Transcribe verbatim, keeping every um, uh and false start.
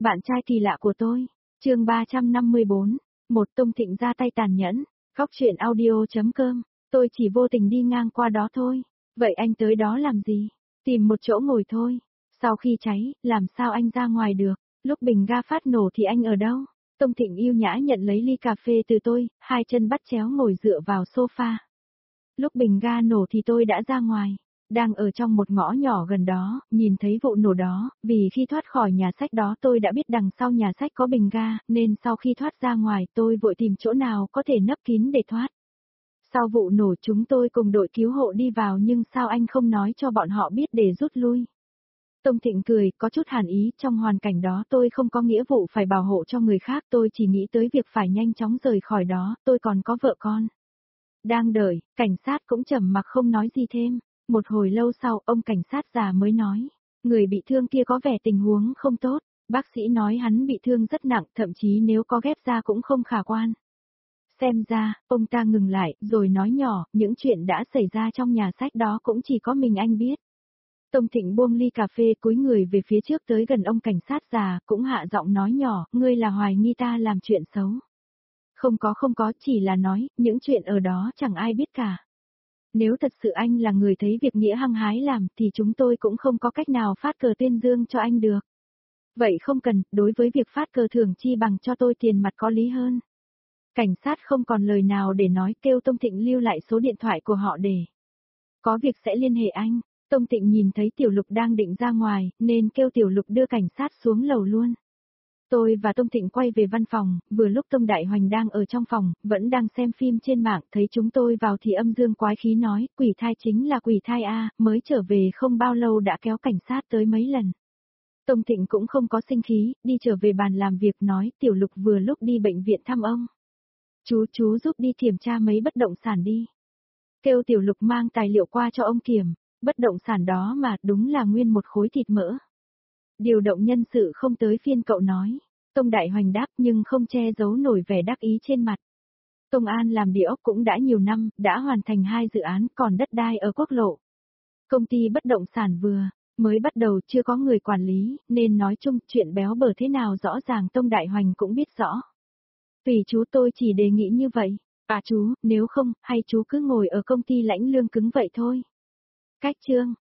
Bạn trai kỳ lạ của tôi. Chương ba trăm năm mươi bốn. Một Tông Thịnh ra tay tàn nhẫn. Góc truyện audio chấm com. Tôi chỉ vô tình đi ngang qua đó thôi. Vậy anh tới đó làm gì? Tìm một chỗ ngồi thôi. Sau khi cháy, làm sao anh ra ngoài được? Lúc bình ga phát nổ thì anh ở đâu? Tông Thịnh yêu nhã nhận lấy ly cà phê từ tôi, hai chân bắt chéo ngồi dựa vào sofa. Lúc bình ga nổ thì tôi đã ra ngoài. Đang ở trong một ngõ nhỏ gần đó, nhìn thấy vụ nổ đó, vì khi thoát khỏi nhà sách đó tôi đã biết đằng sau nhà sách có bình ga, nên sau khi thoát ra ngoài tôi vội tìm chỗ nào có thể nấp kín để thoát. Sau vụ nổ chúng tôi cùng đội cứu hộ đi vào nhưng sao anh không nói cho bọn họ biết để rút lui? Tông Thịnh cười, có chút hàn ý, trong hoàn cảnh đó tôi không có nghĩa vụ phải bảo hộ cho người khác, tôi chỉ nghĩ tới việc phải nhanh chóng rời khỏi đó, tôi còn có vợ con. Đang đợi, cảnh sát cũng trầm mặc không nói gì thêm. Một hồi lâu sau, ông cảnh sát già mới nói, người bị thương kia có vẻ tình huống không tốt, bác sĩ nói hắn bị thương rất nặng, thậm chí nếu có ghép da cũng không khả quan. Xem ra, ông ta ngừng lại, rồi nói nhỏ, những chuyện đã xảy ra trong nhà sách đó cũng chỉ có mình anh biết. Tông Thịnh buông ly cà phê cúi người về phía trước tới gần ông cảnh sát già, cũng hạ giọng nói nhỏ, ngươi là hoài nghi ta làm chuyện xấu. Không có không có, chỉ là nói, những chuyện ở đó chẳng ai biết cả. Nếu thật sự anh là người thấy việc nghĩa hăng hái làm thì chúng tôi cũng không có cách nào phát cờ tuyên dương cho anh được. Vậy không cần, đối với việc phát cờ thưởng chi bằng cho tôi tiền mặt có lý hơn. Cảnh sát không còn lời nào để nói, kêu Tông Thịnh lưu lại số điện thoại của họ để có việc sẽ liên hệ anh. Tông Thịnh nhìn thấy Tiểu Lục đang định ra ngoài, nên kêu Tiểu Lục đưa cảnh sát xuống lầu luôn. Tôi và Tông Thịnh quay về văn phòng, vừa lúc Tông Đại Hoành đang ở trong phòng, vẫn đang xem phim trên mạng, thấy chúng tôi vào thì âm dương quái khí nói, quỷ thai chính là quỷ thai A, mới trở về không bao lâu đã kéo cảnh sát tới mấy lần. Tông Thịnh cũng không có sinh khí, đi trở về bàn làm việc nói, Tiểu Lục vừa lúc đi bệnh viện thăm ông. Chú chú giúp đi kiểm tra mấy bất động sản đi. Kêu Tiểu Lục mang tài liệu qua cho ông kiểm, bất động sản đó mà đúng là nguyên một khối thịt mỡ. Điều động nhân sự không tới phiên cậu nói. Tông Đại Hoành đáp nhưng không che giấu nổi vẻ đắc ý trên mặt. Tông An làm địa ốc cũng đã nhiều năm, đã hoàn thành hai dự án còn đất đai ở quốc lộ. Công ty bất động sản vừa, mới bắt đầu chưa có người quản lý, nên nói chung chuyện béo bở thế nào rõ ràng Tông Đại Hoành cũng biết rõ. Vì chú tôi chỉ đề nghị như vậy. À chú, nếu không, hay chú cứ ngồi ở công ty lãnh lương cứng vậy thôi. Cách chương.